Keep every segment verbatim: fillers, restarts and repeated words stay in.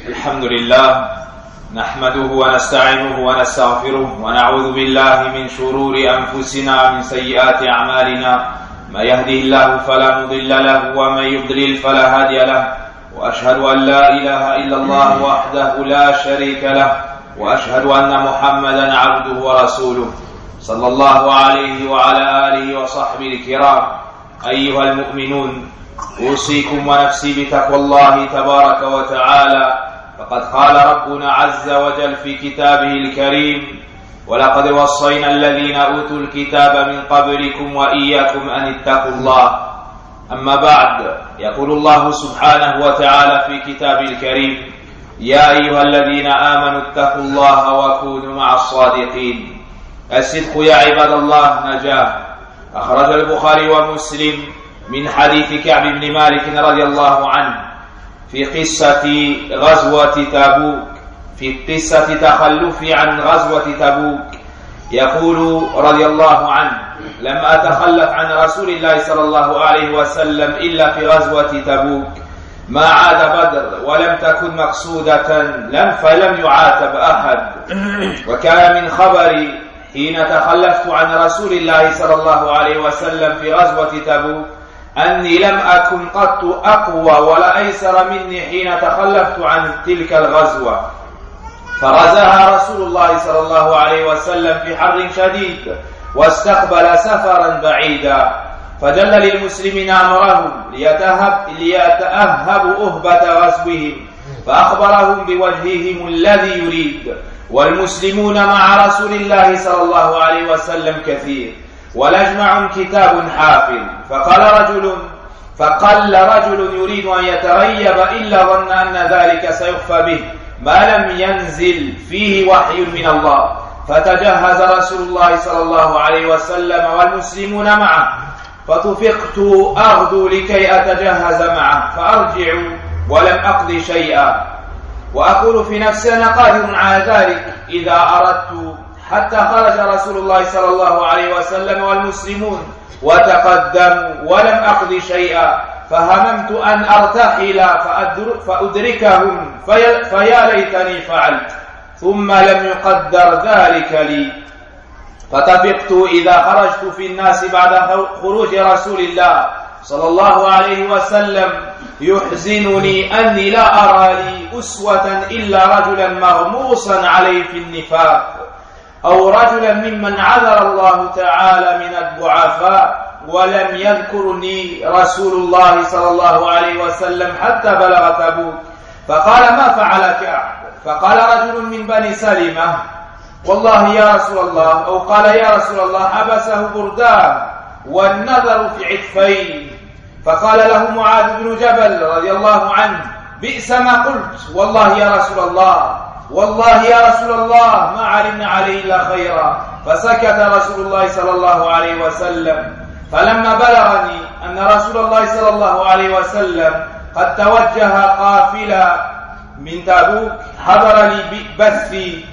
الحمد لله نحمده ونستعينه ونستغفره ونعوذ بالله من شرور أنفسنا ومن سيئات أعمالنا. ما يهده الله فلا مضل له ومن يضلل فلا هادي له، وأشهد أن لا إله إلا الله وحده لا شريك له، وأشهد أن محمدا عبده ورسوله صلى الله عليه وعلى آله وصحبه الكرام. أيها المؤمنون، أوصيكم ونفسي بتقوى الله تبارك وتعالى، فقد قال ربنا عز وجل في كتابه الكريم: ولقد وصينا الذين أوتوا الكتاب من قبلكم وإياكم أن اتقوا الله. أما بعد، يقول الله سبحانه وتعالى في كتابه الكريم: يا أيها الذين آمنوا اتقوا الله وكونوا مع الصادقين. الصدق يا عباد الله نجاة. أخرج البخاري ومسلم من حديث كعب بن مالك رضي الله عنه في قصة غزوة تبوك في قصة تخلفي عن غزوة تبوك، يقول رضي الله عنه: لم أتخلف عن رسول الله صلى الله عليه وسلم إلا في غزوة تبوك، ما عاد بدر ولم تكن مقصودة لم فلم يعاتب أحد. وكان من خبري حين تخلفت عن رسول الله صلى الله عليه وسلم في غزوة تبوك أني لم أكن قط أقوى ولا أيسر مني حين تخلفت عن تلك الغزوة، فرزاها رسول الله صلى الله عليه وسلم في حر شديد واستقبل سفرا بعيدا، فجل للمسلمين أمرهم ليتهب ليتأهبوا أهبة غزوهم، فأخبرهم بوجههم الذي يريد. والمسلمون مع رسول الله صلى الله عليه وسلم كثير، ولجمع كتاب حافل. فقال رجل فقل رجل يريد أن يتريب إلا ظن أن ذلك سيخفى به ما لم ينزل فيه وحي من الله، فتجهز رسول الله صلى الله عليه وسلم والمسلمون معه، فطفقت أغدو لكي أتجهز معه فأرجع ولم أقضي شيئا، وأقول في نفسي أنا قادر على ذلك إذا أردت، حتى خرج رسول الله صلى الله عليه وسلم والمسلمون وتقدموا ولم أقضي شيئا، فهممت أن أرتحل فأدركهم في فيا ليتني فعلت، ثم لم يقدر ذلك لي. فطفقت إذا خرجت في الناس بعد خروج رسول الله صلى الله عليه وسلم يحزنني أني لا أرى لي أسوة إلا رجلا مغموسا عليه في النفاق، أو رجلا ممن عذر الله تعالى من الضعفاء، ولم يذكرني رسول الله صلى الله عليه وسلم حتى بلغ تبوك. فقال: ما فعل كعب؟ فقال رجل من بني سلمة: والله يا رسول الله، أو قال: يا رسول الله، حبسه بردان والنظر في عطفين. فقال له معاذ بن جبل رضي الله عنه: بئس ما قلت، والله يا رسول الله، والله يا رسول الله ما علمنا عليه إلا خيرا. فسكت رسول الله صلى الله عليه وسلم. فلما بلغني أن رسول الله صلى الله عليه وسلم قد توجه قافلا من تبوك حضر لي بثي،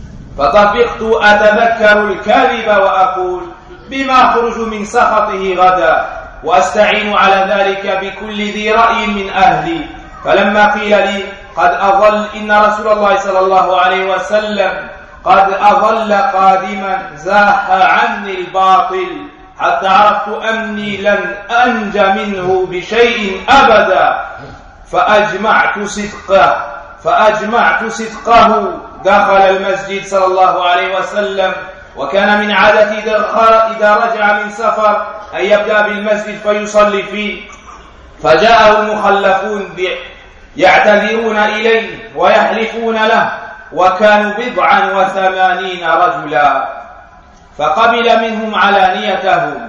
فطفقت أتذكر الكذب وأقول: بما أخرج من سخطه غدا، وأستعين على ذلك بكل ذي رأي من أهلي. فلما قيل لي قد أظل إن رسول الله صلى الله عليه وسلم قد أظل قادما زاح عني الباطل، حتى عرفت أني لن أنج منه بشيء أبدا، فأجمعت صدقه فأجمعت صدقه دخل المسجد صلى الله عليه وسلم. وكان من عادة إذا رجع من سفر أن يبدأ بالمسجد فيصلي فيه، فجاءه المخلفون يعتذرون إليه ويحلفون له، وكانوا بضعا وثمانين رجلا، فقبل منهم علانيتهم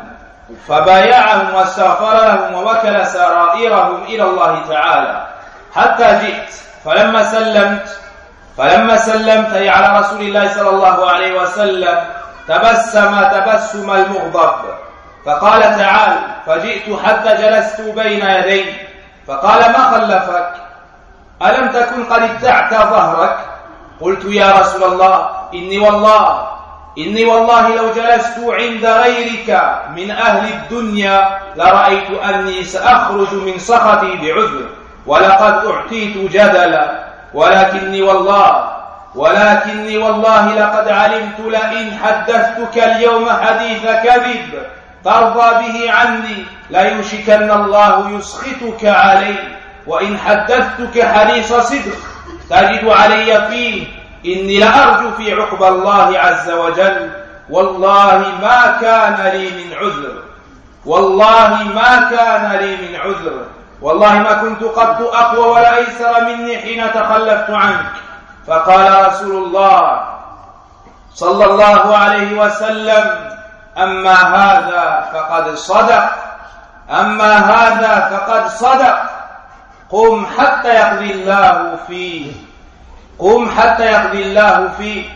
فبايعهم واستغفر لهم ووكل سرائرهم إلى الله تعالى، حتى جئت. فلما سلمت فلما سلمت على رسول الله صلى الله عليه وسلم تبسم تبسم المغضب، فقال: تعال. فجئت حتى جلست بين يديه، فقال: ما خلفك؟ ألم تكن قد ابتعت ظهرك؟ قلت: يا رسول الله، إني والله إني والله لو جلست عند غيرك من أهل الدنيا لرأيت أني سأخرج من سخطي بعذر، ولقد أعطيت جدلا. ولكني والله ولكني والله لقد علمت لئن حدثتك اليوم حديث كذب ترضى به عني ليوشكن الله يسخطك علي، وإن حدثتك حديث صدق تجد علي فيه إني لأرجو في عقبى الله عز وجل. والله ما كان لي من عذر والله ما كان لي من عذر والله ما كنت قد أقوى ولا أيسر مني حين تخلفت عنك. فقال رسول الله صلى الله عليه وسلم: أما هذا فقد صدق أما هذا فقد صدق قم حتى يقضي الله فيه قم حتى يقضي الله فيك.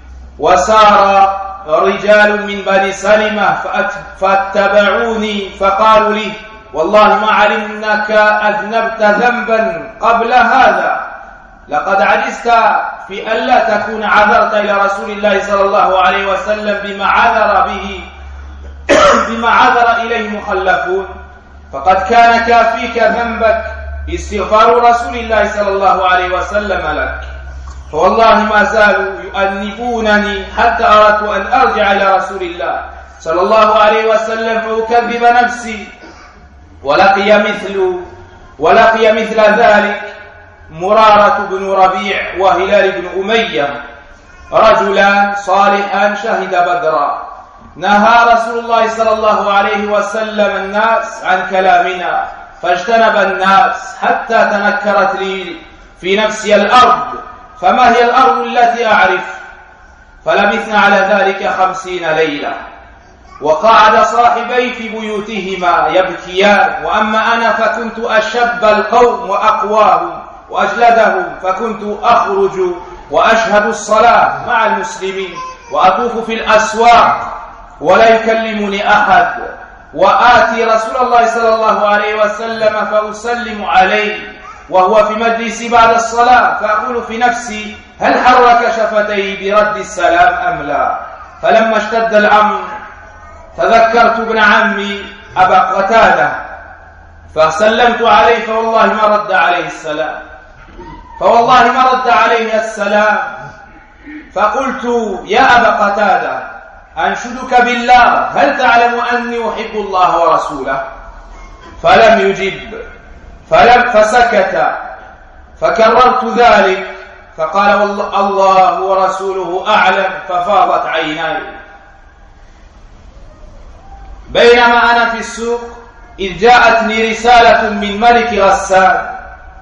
وسار رجال من بني سلمة فاتبعوني فقالوا لي: والله ما علمناك أذنبت ذنبا قبل هذا، لقد عجزت في ألا تكون عذرت إلى رسول الله صلى الله عليه وسلم بما عذر به بما عذر إليه مخلفون، فقد كان كافيك ذنبك استغفار رسول الله صلى الله عليه وسلم لك. فوالله ما زالوا يؤنبونني حتى أردت أن أرجع إلى رسول الله صلى الله عليه وسلم فأكذب نفسي. ولقي مثل ولقي مثل ذلك مرارة بن ربيع وهلال بن أمية، رجلان صالحان شهد بدرا. نهى رسول الله صلى الله عليه وسلم الناس عن كلامنا فاجتنب الناس حتى تنكرت لي في نفسي الأرض، فما هي الأرض التي أعرف؟ فلبثنا على ذلك خمسين ليلة. وقعد صاحبي في بيوتهما يبكيان، وأما أنا فكنت أشب القوم وأقواهم وأجلدهم، فكنت أخرج وأشهد الصلاة مع المسلمين وأطوف في الأسواق ولا يكلمني أحد، وآتي رسول الله صلى الله عليه وسلم فأسلم عليه وهو في مجلسي بعد الصلاة، فأقول في نفسي: هل حرك شفتيه برد السلام أم لا؟ فلما اشتد الأمر تذكرت ابن عمي أبا قتادة فسلمت عليه فوالله ما رد عليه السلام فوالله ما رد عليه السلام فقلت: يا أبا قتادة أنشدك بالله هل تعلم أني أحب الله ورسوله؟ فلم يجب فلم فسكت، فكررت ذلك فقال: الله ورسوله أعلم، ففاضت عيناي. بينما أنا في السوق إذ جاءتني رسالة من ملك غسان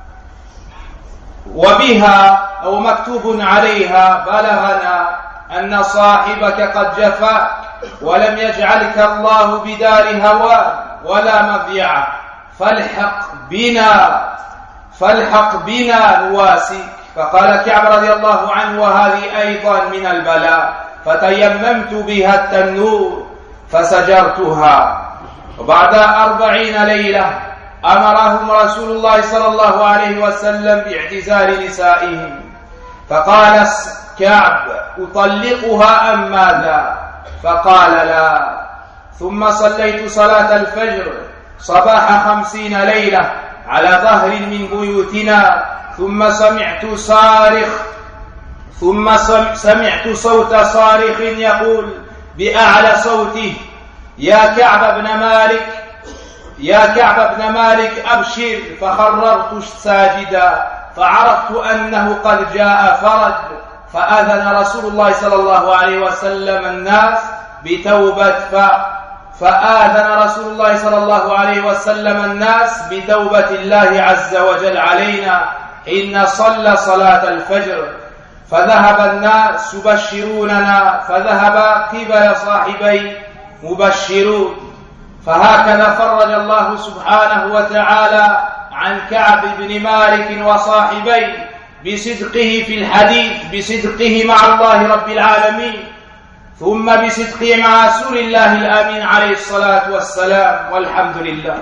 وبها أو مكتوب عليها: بلغنا أن صاحبك قد جفاك ولم يجعلك الله بدار هوان ولا مضيعة، فالحق بنا فالحق بنا نواسيك. فقال كعب رضي الله عنه: وهذه أيضا من البلاء. فتيممت بها التنور فسجرتها. وبعد أربعين ليلة أمرهم رسول الله صلى الله عليه وسلم باعتزال نسائهم، فقال كعب: أطلقها أم ماذا؟ فقال: لا. ثم صليت صلاة الفجر صباح خمسين ليلة على ظهر من بيوتنا، ثم سمعت صارخ ثم سمعت صوت صارخ يقول بأعلى صوته: يا كعب بن مالك يا كعب بن مالك أبشر. فخررت ساجدا فعرفت أنه قد جاء فرج، فأذن رسول الله صلى الله عليه وسلم الناس بتوبة ف... فآذن رسول الله صلى الله عليه وسلم الناس بتوبة الله عز وجل علينا إن صلى صلاة الفجر، فذهب الناس يبشروننا، فذهب قبل صاحبي مبشرون. فهكذا فرج الله سبحانه وتعالى عن كعب بن مالك وصاحبيه بصدقه في الحديث، بصدقه مع الله رب العالمين، ثم بصدقه مع رسول الله الأمين عليه الصلاة والسلام، والحمد لله.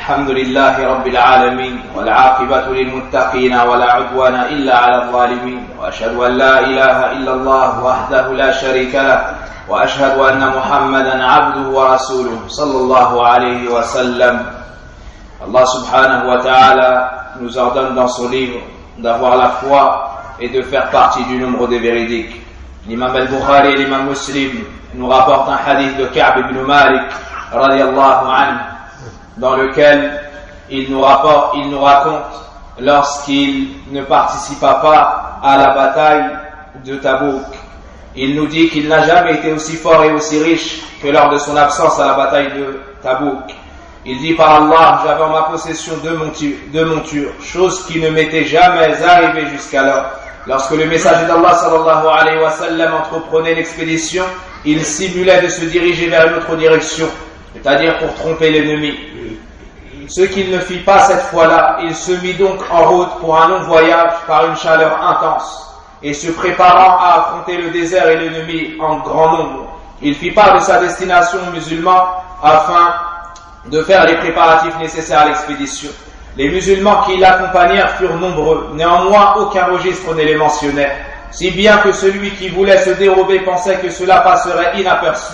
الحمد لله رب العالمين والعاقبة للمتقين ولا عدوان إلا على الظالمين وأشهد أن لا إله إلا الله وحده لا شريك له وأشهد أن محمدا عبده ورسوله صلى الله عليه وسلم. Allah subhanahu wa ta'ala nous ordonne dans son livre d'avoir la foi et de faire partie du nombre des véridiques. L'imam al-Bukhari et l'imam Muslim nous rapportent un hadith de Ka'b ibn Malik radiyallahu anhu, dans lequel il nous rapporte, il nous raconte lorsqu'il ne participa pas à la bataille de Tabouk. Il nous dit qu'il n'a jamais été aussi fort et aussi riche que lors de son absence à la bataille de Tabouk. Il dit: par Allah, j'avais en ma possession deux montures, deux montures, chose qui ne m'était jamais arrivée jusqu'alors. Lorsque le messager d'Allah sallallahu alayhi wa sallam entreprenait l'expédition, il simulait de se diriger vers une autre direction, c'est-à-dire pour tromper l'ennemi. Ce qu'il ne fit pas cette fois-là, il se mit donc en route pour un long voyage par une chaleur intense, et se préparant à affronter le désert et l'ennemi en grand nombre. Il fit part de sa destination aux musulmans afin de faire les préparatifs nécessaires à l'expédition. Les musulmans qui l'accompagnèrent furent nombreux, néanmoins aucun registre ne les mentionnait, si bien que celui qui voulait se dérober pensait que cela passerait inaperçu,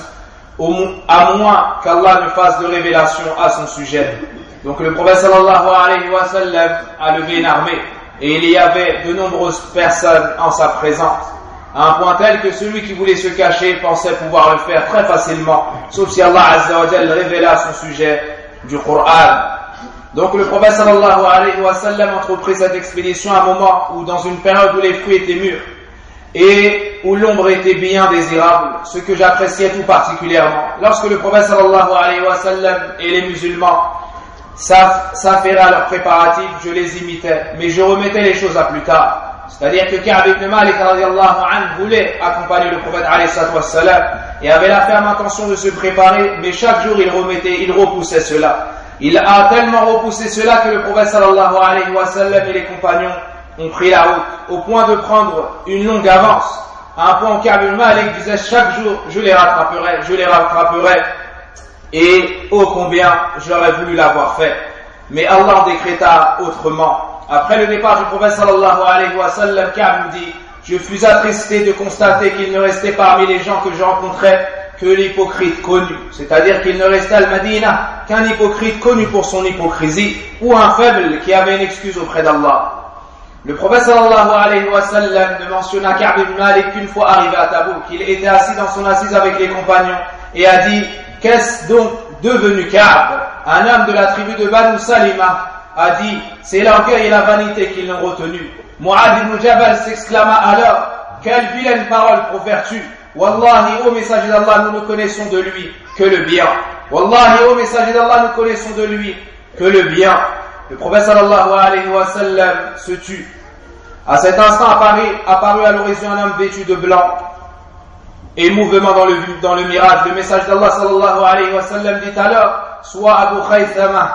à moins qu'Allah ne fasse de révélation à son sujet. Donc le prophète sallallahu alayhi wa sallam a levé une armée, et il y avait de nombreuses personnes en sa présence, à un point tel que celui qui voulait se cacher pensait pouvoir le faire très facilement, sauf si Allah azza wa jalla révélait à son sujet du Coran. Donc le prophète sallallahu alayhi wa sallam entreprit cette expédition à un moment où, dans une période où les fruits étaient mûrs et où l'ombre était bien désirable, ce que j'appréciais tout particulièrement. Lorsque le prophète sallallahu alayhi wa sallam et les musulmans s'affairaient à leurs préparatifs, je les imitais, mais je remettais les choses à plus tard. C'est-à-dire que Ka'b ibn Malik radiyallahu anhu voulait accompagner le prophète alayhi wassalam et avait la ferme intention de se préparer, mais chaque jour il remettait, il repoussait cela. Il a tellement repoussé cela que le prophète sallallahu alayhi wa sallam et les compagnons ont pris la route, au point de prendre une longue avance, à un point où Ka'b ibn Malik disait: chaque jour je les rattraperai, je les rattraperai, et ô combien j'aurais voulu l'avoir fait. Mais Allah décréta autrement. Après le départ du prophète sallallahu alayhi wa sallam, Ka'b nous dit: je fus attristé de constater qu'il ne restait parmi les gens que je rencontrais que l'hypocrite connu, c'est-à-dire qu'il ne restait à Al-Madina qu'un hypocrite connu pour son hypocrisie, ou un faible qui avait une excuse auprès d'Allah. Le prophète sallallahu alayhi wa sallam ne mentionna Ka'b ibn Malik qu'une fois arrivé à Tabouk. Il était assis dans son assise avec les compagnons et a dit: qu'est-ce donc devenu Ka'b? Un homme de la tribu de Banu Salima a dit: c'est l'orgueil et la vanité qui l'ont retenu. Mu'adh ibn Jabal s'exclama alors: quelle vilaine parole profères-tu? Wallahi, ô messager d'Allah, nous ne connaissons de lui que le bien. Wallahi, ô messager d'Allah, nous connaissons de lui que le bien. Le prophète sallallahu alayhi wa sallam se tut. À cet instant apparut, apparut à l'horizon un homme vêtu de blanc et mouvement dans le, dans le mirage. Le message d'Allah sallallahu alayhi wa sallam dit alors: sois Abu Khaythama.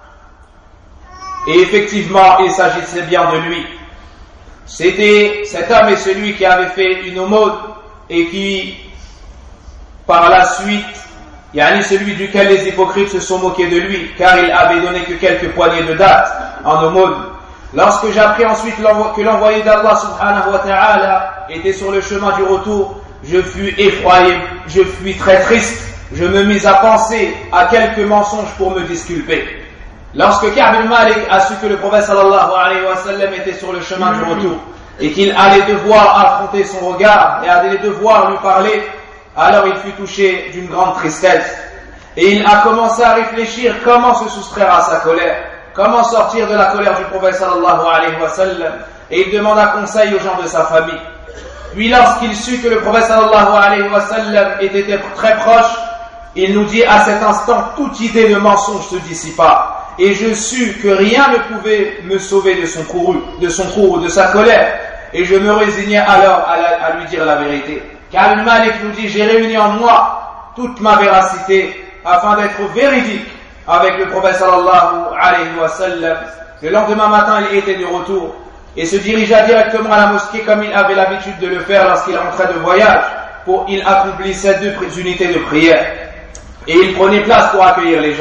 Et effectivement, il s'agissait bien de lui. C'était cet homme et celui qui avait fait une aumône et qui, par la suite, yani celui duquel les hypocrites se sont moqués de lui, car il avait donné que quelques poignées de dattes en aumône. Lorsque j'appris ensuite que l'envoyé d'Allah subhanahu wa ta'ala était sur le chemin du retour, je fus effrayé, je fus très triste, je me mis à penser à quelques mensonges pour me disculper. Lorsque Ka'b ibn Malik a su que le prophète sallallahu alayhi wa sallam était sur le chemin du retour et qu'il allait devoir affronter son regard et allait devoir lui parler, alors il fut touché d'une grande tristesse et il a commencé à réfléchir comment se soustraire à sa colère, comment sortir de la colère du prophète sallallahu alayhi wa sallam, et il demanda conseil aux gens de sa famille. Puis lorsqu'il sut que le prophète sallallahu alayhi wa sallam était très proche, il nous dit: à cet instant, toute idée de mensonge se dissipa. Et je sus que rien ne pouvait me sauver de son courroux, de son courroux, de sa colère, et je me résignai alors à, la, à lui dire la vérité. Car Ibn Malik nous dit: j'ai réuni en moi toute ma véracité afin d'être véridique avec le prophète sallallahu alayhi wa sallam. Le lendemain matin, il était de retour et se dirigea directement à la mosquée comme il avait l'habitude de le faire lorsqu'il rentrait de voyage, pour il accomplissait deux unités de prière et il prenait place pour accueillir les gens.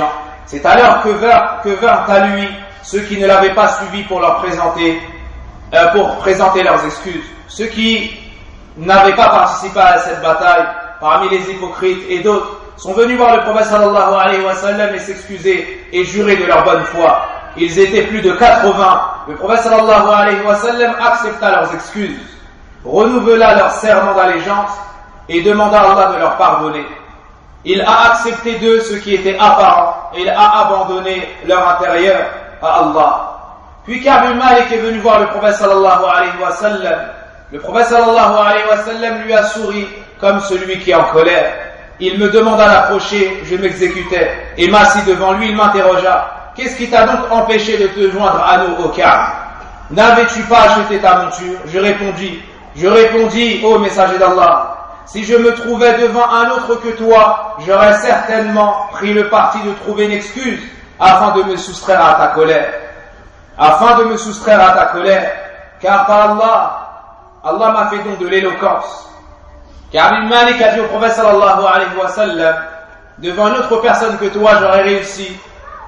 C'est alors que vinrent, que vinrent à lui ceux qui ne l'avaient pas suivi pour leur présenter, euh, pour présenter leurs excuses. Ceux qui n'avaient pas participé à cette bataille, parmi les hypocrites et d'autres, sont venus voir le prophète sallallahu alayhi wa sallam et s'excuser et jurer de leur bonne foi. Ils étaient plus de quatre-vingts. Le prophète sallallahu alayhi wa sallam accepta leurs excuses, renouvela leur serment d'allégeance et demanda à Allah de leur pardonner. Il a accepté d'eux ce qui était apparent et il a abandonné leur intérieur à Allah. Puis Ka'b ibn Malik est venu voir le prophète sallallahu alayhi wa sallam. Le prophète sallallahu alayhi wa sallam lui a souri comme celui qui est en colère. Il me demanda d'approcher, je m'exécutais, et m'assis devant lui, il m'interrogea. Qu'est-ce qui t'a donc empêché de te joindre à nous au Ka'b? N'avais-tu pas acheté ta monture? Je répondis, je répondis, ô messager d'Allah, si je me trouvais devant un autre que toi, j'aurais certainement pris le parti de trouver une excuse afin de me soustraire à ta colère. Afin de me soustraire à ta colère, car par Allah, Allah m'a fait don de l'éloquence. Car Ibn Malik a dit au prophète sallallahu alayhi wa sallam, devant une autre personne que toi, j'aurais réussi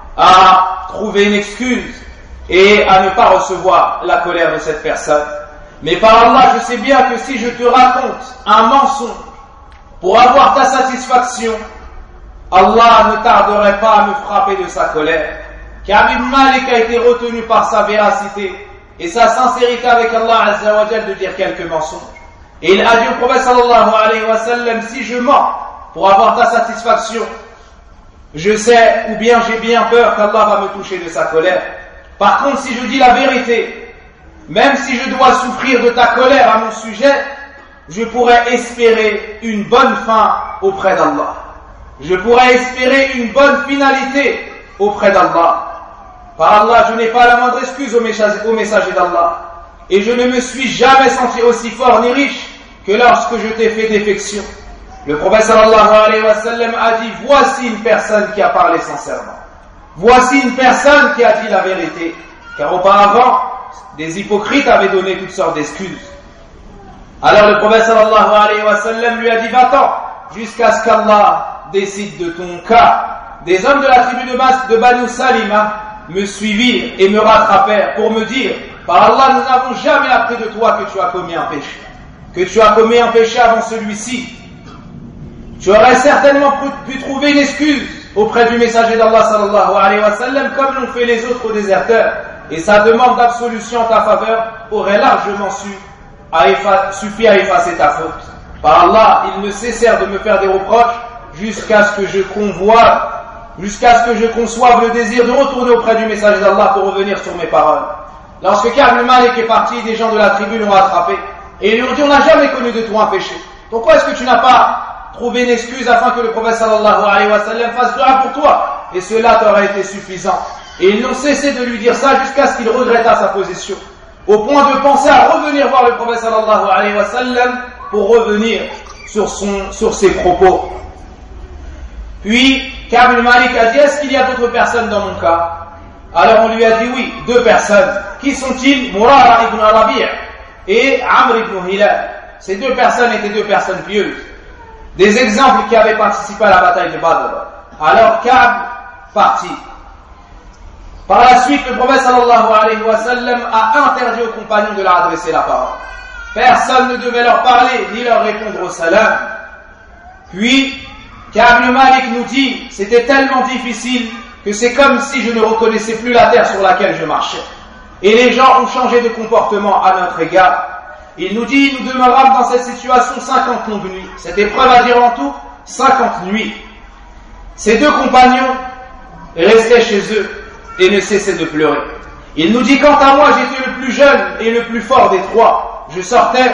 à trouver une excuse et à ne pas recevoir la colère de cette personne. Mais par Allah, je sais bien que si je te raconte un mensonge pour avoir ta satisfaction, Allah ne tarderait pas à me frapper de sa colère. Car Ibn Malik a été retenu par sa véracité et sa sincérité avec Allah Azza wa Jal de dire quelques mensonges. Et il a dit au prophète sallallahu alayhi wa sallam, si je mens pour avoir ta satisfaction, je sais ou bien j'ai bien peur qu'Allah va me toucher de sa colère. Par contre, si je dis la vérité, même si je dois souffrir de ta colère à mon sujet, je pourrais espérer une bonne fin auprès d'Allah. Je pourrais espérer une bonne finalité auprès d'Allah. Par Allah, je n'ai pas la moindre excuse au messager, au messager d'Allah. Et je ne me suis jamais senti aussi fort ni riche que lorsque je t'ai fait défection. Le prophète sallallahu alayhi wa sallam a dit, voici une personne qui a parlé sincèrement. Voici une personne qui a dit la vérité. Car auparavant, des hypocrites avaient donné toutes sortes d'excuses. Alors le prophète sallallahu alayhi wa sallam lui a dit, va-t'en, jusqu'à ce qu'Allah décide de ton cas. Des hommes de la tribu de, Bas, de Banu Salima me suivirent et me rattrapèrent pour me dire, par Allah, nous n'avons jamais appris de toi que tu as commis un péché, que tu as commis un péché avant celui-ci. Tu aurais certainement pu trouver une excuse auprès du messager d'Allah sallallahu alayhi wa sallam, comme l'ont fait les autres déserteurs, et sa demande d'absolution en ta faveur aurait largement su à effa- suffi à effacer ta faute. Par Allah, ils ne cessèrent de me faire des reproches jusqu'à ce que je convoie, jusqu'à ce que je conçoive le désir de retourner auprès du messager d'Allah pour revenir sur mes paroles. Lorsque Ka'b ibn Malik est parti, des gens de la tribu l'ont attrapé et ils lui ont dit, on n'a jamais connu de toi un péché. Pourquoi est-ce que tu n'as pas trouvé une excuse afin que le prophète sallallahu alayhi wa sallam fasse dua pour toi? Et cela t'aurait été suffisant. Et ils n'ont cessé de lui dire ça jusqu'à ce qu'il regrettât sa position, au point de penser à revenir voir le prophète sallallahu alayhi wa sallam pour revenir sur, son, sur ses propos. Puis Ka'b ibn Malik a dit, est-ce qu'il y a d'autres personnes dans mon cas? Alors on lui a dit oui, deux personnes. Qui sont-ils? Murara ibn Rabi' et Amr ibn Hilal. Ces deux personnes étaient deux personnes pieuses, des exemples qui avaient participé à la bataille de Badr. Alors Ka'b partit. Par la suite, le prophète sallallahu alayhi wa sallam a interdit aux compagnons de leur adresser la parole. Personne ne devait leur parler ni leur répondre au salam. Puis Ka'b ibn Malik nous dit, c'était tellement difficile que c'est comme si je ne reconnaissais plus la terre sur laquelle je marchais. Et les gens ont changé de comportement à notre égard. Il nous dit, nous demeurâmes dans cette situation cinquante longues nuits. Cette épreuve a duré en tout cinquante nuits. Ces deux compagnons restaient chez eux et ne cessaient de pleurer. Il nous dit, quant à moi, j'étais le plus jeune et le plus fort des trois. Je sortais,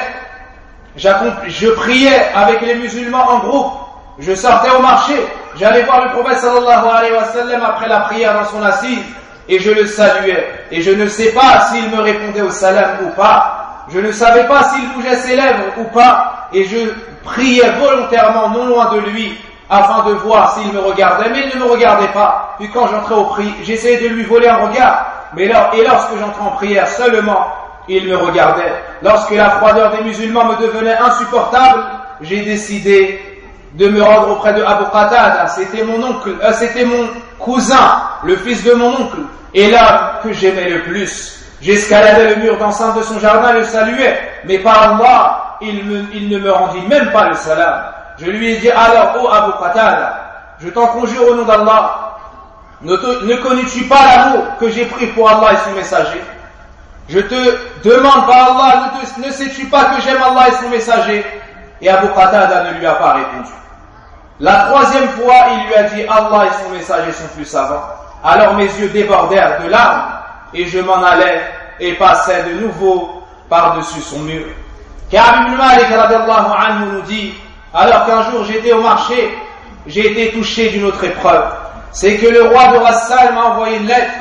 je priais avec les musulmans en groupe. Je sortais au marché, j'allais voir le prophète sallallahu alayhi wa sallam après la prière dans son assise et je le saluais. Et je ne sais pas s'il me répondait au salam ou pas. Je ne savais pas s'il bougeait ses lèvres ou pas. Et je priais volontairement non loin de lui afin de voir s'il me regardait. Mais il ne me regardait pas. Puis quand j'entrais au prière, j'essayais de lui voler un regard. Mais là, et lorsque j'entrais en prière seulement, il me regardait. Lorsque la froideur des musulmans me devenait insupportable, j'ai décidé de me rendre auprès de Abu Qatada. C'était mon oncle, euh, c'était mon cousin, le fils de mon oncle, et l'homme que j'aimais le plus. J'escaladais le mur d'enceinte de son jardin et le saluais, mais par Allah, il, me, il ne me rendit même pas le salam. Je lui ai dit alors, ô Abu Qatada, je t'en conjure au nom d'Allah, ne, te, ne connais-tu pas l'amour que j'ai pris pour Allah et son messager? Je te demande par Allah, ne, te, ne sais-tu pas que j'aime Allah et son messager? Et Abu Qatada ne lui a pas répondu. La troisième fois, il lui a dit Allah et son messager sont plus savants. Alors mes yeux débordèrent de larmes et je m'en allais et passais de nouveau par-dessus son mur. Ka'b ibn Malik radiallahu anhu nous dit, alors qu'un jour j'étais au marché, j'ai été touché d'une autre épreuve. C'est que le roi de Ghassan m'a envoyé une lettre.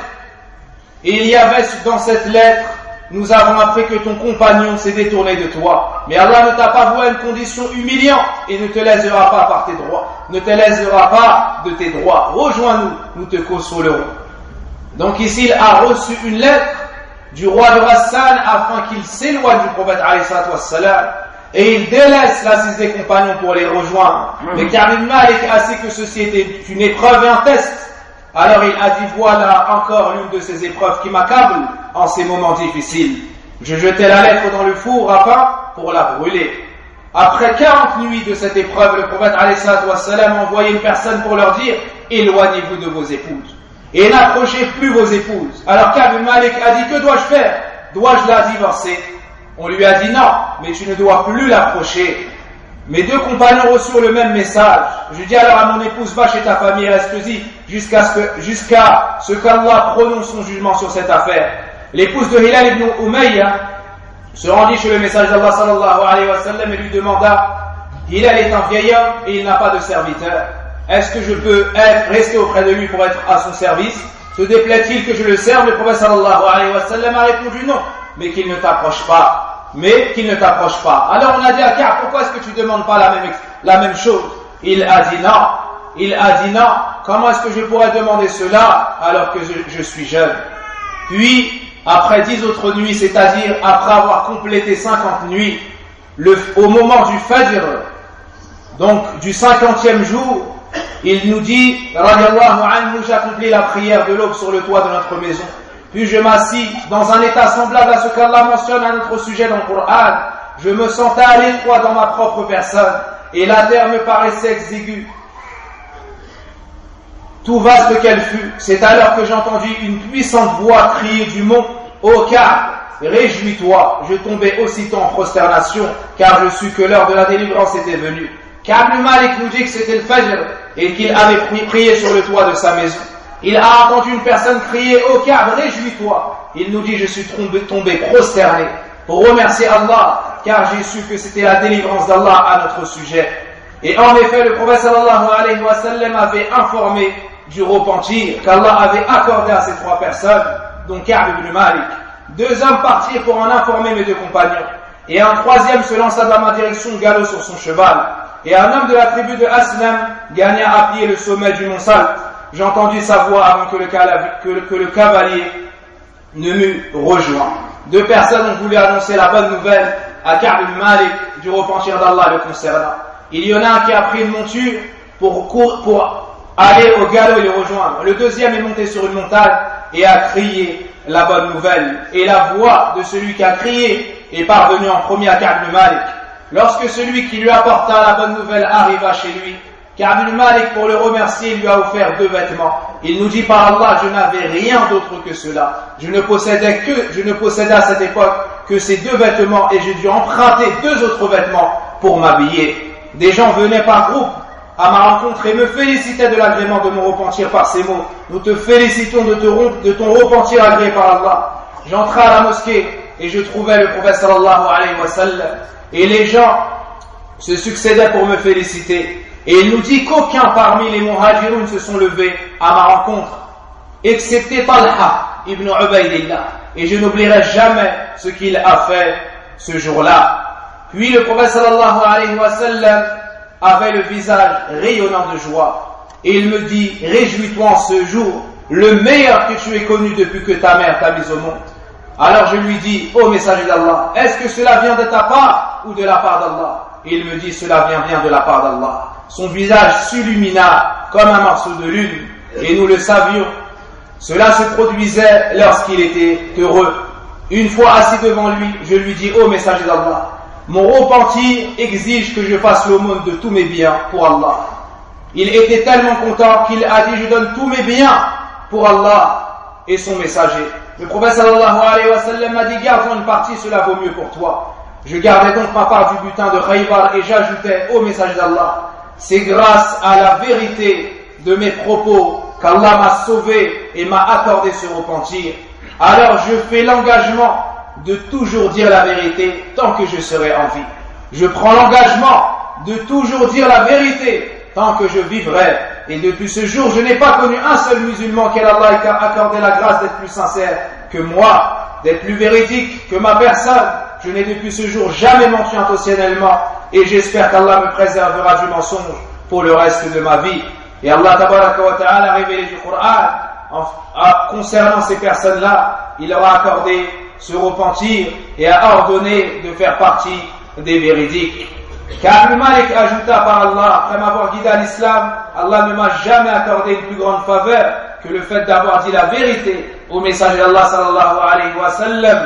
Et il y avait dans cette lettre, nous avons appris que ton compagnon s'est détourné de toi. Mais Allah ne t'a pas voué une condition humiliante et ne te lésera pas par tes droits. Ne te lésera pas de tes droits. Rejoins-nous, nous te consolerons. Donc ici, il a reçu une lettre du roi de Ghassan afin qu'il s'éloigne du prophète alayhi salatu wassalam. Et il délaisse l'assise des compagnons pour les rejoindre. Mmh. Mais Ka'b ibn Malik a su que ceci était une épreuve et un test. Alors il a dit, voilà encore l'une de ces épreuves qui m'accable en ces moments difficiles. Je jetai la lettre dans le four à pain pour la brûler. Après quarante nuits de cette épreuve, le prophète alayhi salatu wassalam a envoyé une personne pour leur dire, éloignez-vous de vos épouses. Et n'approchez plus vos épouses. Alors Ka'b ibn Malik a dit, que dois-je faire? Dois-je la divorcer? On lui a dit non, mais tu ne dois plus l'approcher. Mes deux compagnons reçurent le même message. Je dis alors à mon épouse, va chez ta famille, reste-y, jusqu'à ce que, jusqu'à ce qu'Allah prononce son jugement sur cette affaire. L'épouse de Hilal ibn Umayya se rendit chez le messager d'Allah sallallahu alayhi wa sallam et lui demanda, Hilal est un vieil homme et il n'a pas de serviteur. Est-ce que je peux être, rester auprès de lui pour être à son service? Se déplaît-il que je le serve? Le prophète sallallahu alayhi wa sallam a répondu non, mais qu'il ne t'approche pas. Mais qu'il ne t'approche pas. Alors on a dit à Ka'b, pourquoi est-ce que tu ne demandes pas la même, la même chose? Il a dit non. Il a dit non. Comment est-ce que je pourrais demander cela alors que je, je suis jeune? Puis, après dix autres nuits, c'est-à-dire après avoir complété cinquante nuits, le, au moment du Fajr, donc du cinquantième jour, il nous dit, radiallahu anhu, j'accomplis la prière de l'aube sur le toit de notre maison. Puis je m'assis dans un état semblable à ce qu'Allah mentionne à notre sujet dans le Coran. Je me sentais à l'étroit dans ma propre personne et la terre me paraissait exiguë. Tout vaste qu'elle fut, c'est alors que j'entendis une puissante voix crier du mont, ô Ka'b, réjouis-toi. Je tombais aussitôt en prosternation car je sus que l'heure de la délivrance était venue. Ka'b ibn Malik nous dit que c'était le Fajr et qu'il avait prié sur le toit de sa maison. Il a entendu une personne crier, ô Ka'b, réjouis-toi. Il nous dit, je suis tombé, tombé prosterné pour remercier Allah, car j'ai su que c'était la délivrance d'Allah à notre sujet. Et en effet, le prophète sallallahu alayhi wa sallam avait informé du repentir qu'Allah avait accordé à ces trois personnes, dont Ka'b ibn Malik. Deux hommes partirent pour en informer mes deux compagnons. Et un troisième se lança dans ma direction, galop sur son cheval. Et un homme de la tribu de Aslam gagna à pied le sommet du mont Salt. J'entendis sa voix avant que le, que, le, que le cavalier ne m'eût rejoint. Deux personnes ont voulu annoncer la bonne nouvelle à Ka'b ibn Malik du repentir d'Allah le concernant. Il y en a un qui a pris une monture pour, pour aller au galop et le rejoindre. Le deuxième est monté sur une montagne et a crié la bonne nouvelle. Et la voix de celui qui a crié est parvenue en premier à Ka'b ibn Malik. Lorsque celui qui lui apporta la bonne nouvelle arriva chez lui, Ka'b ibn Malik, pour le remercier, lui a offert deux vêtements. Il nous dit par Allah, je n'avais rien d'autre que cela. Je ne possédais que, je ne possédais à cette époque que ces deux vêtements et j'ai dû emprunter deux autres vêtements pour m'habiller. Des gens venaient par groupe à ma rencontre et me félicitaient de l'agrément de mon repentir par ces mots. Nous te félicitons de, te, de ton repentir agréé par Allah. J'entrai à la mosquée et je trouvais le prophète sallallahu alayhi wa sallam et les gens se succédaient pour me féliciter. Et il nous dit qu'aucun parmi les muhajiroun se sont levés à ma rencontre, excepté Talha ibn Ubaydillah. Et je n'oublierai jamais ce qu'il a fait ce jour-là. Puis le prophète sallallahu alayhi wa sallam avait le visage rayonnant de joie. Et il me dit, réjouis-toi en ce jour, le meilleur que tu aies connu depuis que ta mère t'a mis au monde. Alors je lui dis, ô messager d'Allah, est-ce que cela vient de ta part ou de la part d'Allah? Et il me dit, cela vient bien de la part d'Allah. son visage s'illumina comme un morceau de lune, et nous le savions. Cela se produisait lorsqu'il était heureux. Une fois assis devant lui, je lui dis: ô messager d'Allah, mon repentir exige que je fasse l'aumône de tous mes biens pour Allah. Il était tellement content qu'il a dit: je donne tous mes biens pour Allah et son messager. Le prophète sallallahu alayhi wa sallam m'a dit: garde-en une partie, cela vaut mieux pour toi. Je gardais donc ma part du butin de Khaybar et j'ajoutais: ô messager d'Allah, c'est grâce à la vérité de mes propos qu'Allah m'a sauvé et m'a accordé ce repentir. Alors je fais l'engagement de toujours dire la vérité tant que je serai en vie. Je prends l'engagement de toujours dire la vérité tant que je vivrai. Et depuis ce jour, je n'ai pas connu un seul musulman qu'Allah ait accordé la grâce d'être plus sincère que moi, d'être plus véridique que ma personne. Je n'ai depuis ce jour jamais menti intentionnellement et j'espère qu'Allah me préservera du mensonge pour le reste de ma vie. Et Allah tabaraka wa ta'ala a révélé du Coran en, a, concernant ces personnes-là, il leur a accordé ce repentir et a ordonné de faire partie des véridiques. Car Ibn Malik ajouta par Allah, après m'avoir guidé à l'islam, Allah ne m'a jamais accordé une plus grande faveur que le fait d'avoir dit la vérité au messager d'Allah sallallahu alayhi wa sallam.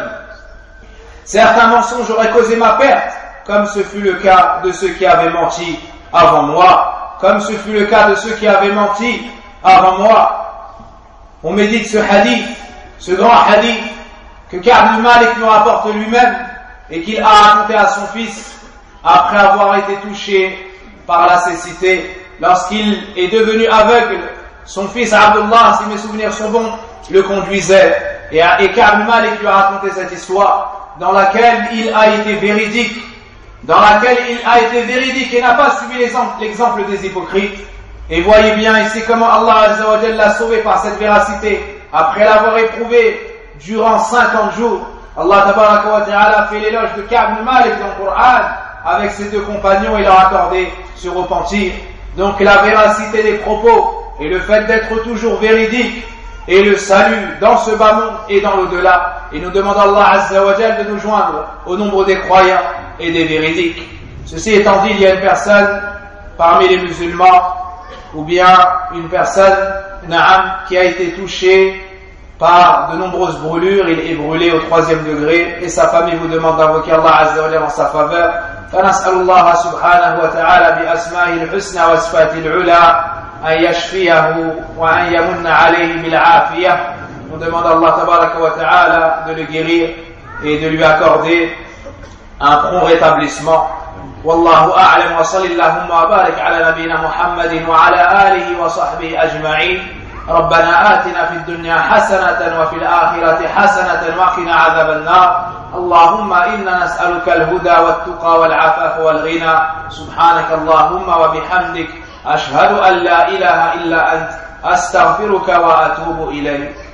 Certains mensonges auraient causé ma perte, comme ce fut le cas de ceux qui avaient menti avant moi, comme ce fut le cas de ceux qui avaient menti avant moi. On médite ce hadith, ce grand hadith que Ka'b ibn Malik nous rapporte lui-même et qu'il a raconté à son fils après avoir été touché par la cécité. Lorsqu'il est devenu aveugle, son fils Abdullah, si mes souvenirs sont bons, le conduisait. Et, et Ka'b ibn Malik lui a raconté cette histoire dans laquelle il a été véridique, dans laquelle il a été véridique et n'a pas suivi l'exemple, l'exemple des hypocrites. Et voyez bien ici comment Allah Azza wa Jalla l'a sauvé par cette véracité. Après l'avoir éprouvé durant cinquante jours, Allah Tabaraka wa Ta'ala fait l'éloge de Ka'b ibn Malik dans le Coran avec ses deux compagnons et leur a accordé ce repentir. Donc la véracité des propos et le fait d'être toujours véridique et le salut dans ce bas monde et dans l'au-delà. Et nous demandons à Allah Azza wa Jalla de nous joindre au nombre des croyants et des véridiques. Ceci étant dit, il y a une personne parmi les musulmans ou bien une personne na'am, qui a été touchée par de nombreuses brûlures, il est brûlé au troisième degré et sa famille vous demande d'invoquer Allah Azza wa Jalla en sa faveur. فنسأل الله سبحانه وتعالى بأسمائه الحسنى وصفاته العلى أن يشفيه وأن يمن عليه بالعافية. On demande à Allah tabaraka wa ta'ala de le guérir et de lui accorder un prompt rétablissement. والله أعلم وصلى اللهم وبارك على نبينا محمد وعلى آله وصحبه أجمعين. ربنا آتنا في الدنيا حسنة وفي الآخرة حسنة وقنا عذاب النار. اللهم إنا نسألك الهدى والتقى والعفاف والغنى. سبحانك اللهم وبحمدك أشهد أن لا إله إلا أنت أستغفرك وأتوب إليك.